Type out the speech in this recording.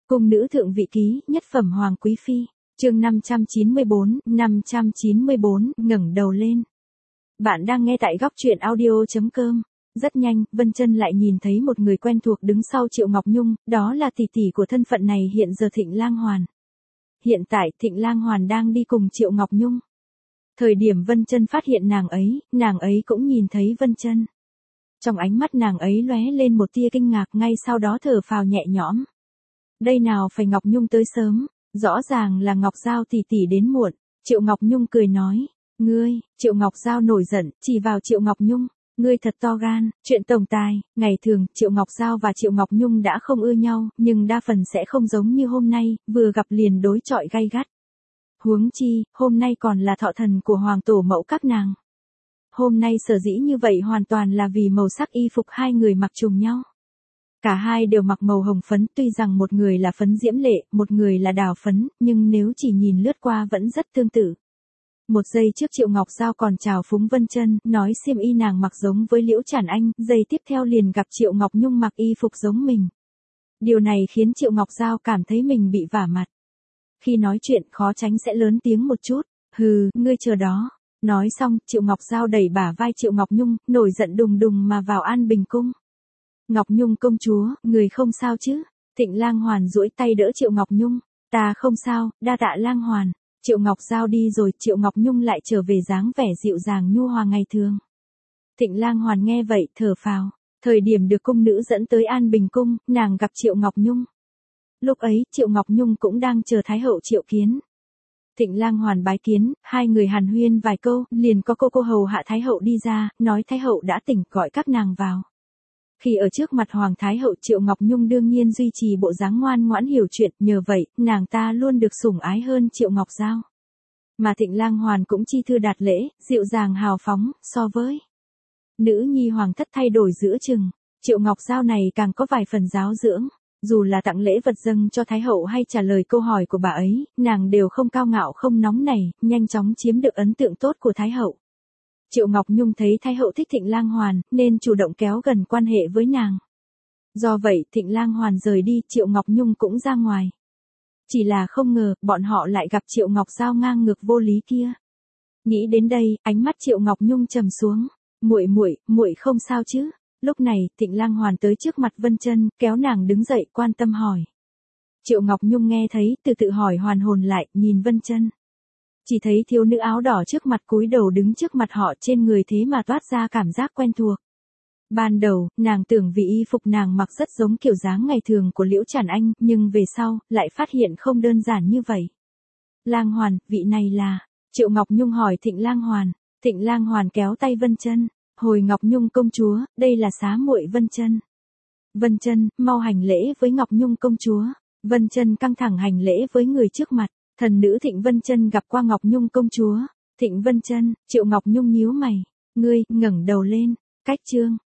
Cung nữ thượng vị ký, nhất phẩm hoàng quý phi, chương 594, ngẩng đầu lên. Bạn đang nghe tại góc truyện audio.com. Rất nhanh, Vân Chân lại nhìn thấy một người quen thuộc đứng sau Triệu Ngọc Nhung, đó là tỷ tỷ của thân phận này hiện giờ Thịnh Lang Hoàn. Hiện tại, Thịnh Lang Hoàn đang đi cùng Triệu Ngọc Nhung. Thời điểm Vân Chân phát hiện nàng ấy cũng nhìn thấy Vân Chân. Trong ánh mắt nàng ấy lóe lên một tia kinh ngạc, ngay sau đó thở phào nhẹ nhõm. Đây nào phải Ngọc Nhung tới sớm, rõ ràng là Ngọc Giao tỷ tỷ đến muộn. Triệu Ngọc Nhung cười nói, ngươi, Triệu Ngọc Giao nổi giận, chỉ vào Triệu Ngọc Nhung, ngươi thật to gan, chuyện tổng tài, ngày thường, Triệu Ngọc Giao và Triệu Ngọc Nhung đã không ưa nhau, nhưng đa phần sẽ không giống như hôm nay, vừa gặp liền đối chọi gay gắt. Huống chi, hôm nay còn là thọ thần của hoàng tổ mẫu các nàng. Hôm nay sở dĩ như vậy hoàn toàn là vì màu sắc y phục hai người mặc trùng nhau. Cả hai đều mặc màu hồng phấn, tuy rằng một người là phấn diễm lệ, một người là đào phấn, nhưng nếu chỉ nhìn lướt qua vẫn rất tương tự. Một giây trước Triệu Ngọc Giao còn chào phúng Vân Chân, nói xiêm y nàng mặc giống với Liễu Trản Anh, giây tiếp theo liền gặp Triệu Ngọc Nhung mặc y phục giống mình. Điều này khiến Triệu Ngọc Giao cảm thấy mình bị vả mặt. Khi nói chuyện khó tránh sẽ lớn tiếng một chút, hừ, ngươi chờ đó. Nói xong, Triệu Ngọc Giao đẩy bả vai Triệu Ngọc Nhung, nổi giận đùng đùng mà vào An Bình Cung. Ngọc Nhung công chúa, người không sao chứ? Thịnh Lang Hoàn duỗi tay đỡ Triệu Ngọc Nhung. Ta không sao, đa tạ Lang Hoàn. Triệu Ngọc Giao đi rồi, Triệu Ngọc Nhung lại trở về dáng vẻ dịu dàng nhu hòa ngày thường. Thịnh Lang Hoàn nghe vậy, thở phào. Thời điểm được cung nữ dẫn tới An Bình Cung, nàng gặp Triệu Ngọc Nhung. Lúc ấy, Triệu Ngọc Nhung cũng đang chờ Thái hậu triệu kiến. Thịnh Lang Hoàn bái kiến, hai người hàn huyên vài câu, liền có cô hầu hạ Thái hậu đi ra, nói Thái hậu đã tỉnh, gọi các nàng vào. Khi ở trước mặt Hoàng Thái hậu, Triệu Ngọc Nhung đương nhiên duy trì bộ dáng ngoan ngoãn hiểu chuyện, nhờ vậy, nàng ta luôn được sủng ái hơn Triệu Ngọc Giao. Mà Thịnh Lang Hoàn cũng chi thư đạt lễ, dịu dàng hào phóng, so với nữ nhi hoàng thất thay đổi giữa chừng, Triệu Ngọc Giao này càng có vài phần giáo dưỡng. Dù là tặng lễ vật dâng cho Thái hậu hay trả lời câu hỏi của bà ấy, nàng đều không cao ngạo không nóng nảy, nhanh chóng chiếm được ấn tượng tốt của Thái hậu. Triệu Ngọc Nhung thấy Thái hậu thích Thịnh Lang Hoàn, nên chủ động kéo gần quan hệ với nàng. Do vậy, Thịnh Lang Hoàn rời đi, Triệu Ngọc Nhung cũng ra ngoài. Chỉ là không ngờ, bọn họ lại gặp Triệu Ngọc Giao ngang ngược vô lý kia. Nghĩ đến đây, ánh mắt Triệu Ngọc Nhung trầm xuống. Muội không sao chứ? Lúc này, Thịnh Lang Hoàn tới trước mặt Vân Chân, kéo nàng đứng dậy, quan tâm hỏi. Triệu Ngọc Nhung nghe thấy, từ tự hỏi hoàn hồn lại, nhìn Vân Chân. Chỉ thấy thiếu nữ áo đỏ trước mặt cúi đầu đứng trước mặt họ, trên người thế mà toát ra cảm giác quen thuộc. Ban đầu, nàng tưởng vì y phục nàng mặc rất giống kiểu dáng ngày thường của Liễu Trản Anh, nhưng về sau, lại phát hiện không đơn giản như vậy. Lang Hoàn, vị này là... Triệu Ngọc Nhung hỏi Thịnh Lang Hoàn. Thịnh Lang Hoàn kéo tay Vân Chân. Hồi Ngọc Nhung công chúa, đây là xá muội Vân Chân. Vân Chân, mau hành lễ với Ngọc Nhung công chúa. Vân Chân căng thẳng hành lễ với người trước mặt. Thần nữ Thịnh Vân Chân gặp qua Ngọc Nhung công chúa. Thịnh Vân Chân, Triệu Ngọc Nhung nhíu mày. Ngươi, ngẩng đầu lên. Cách chương.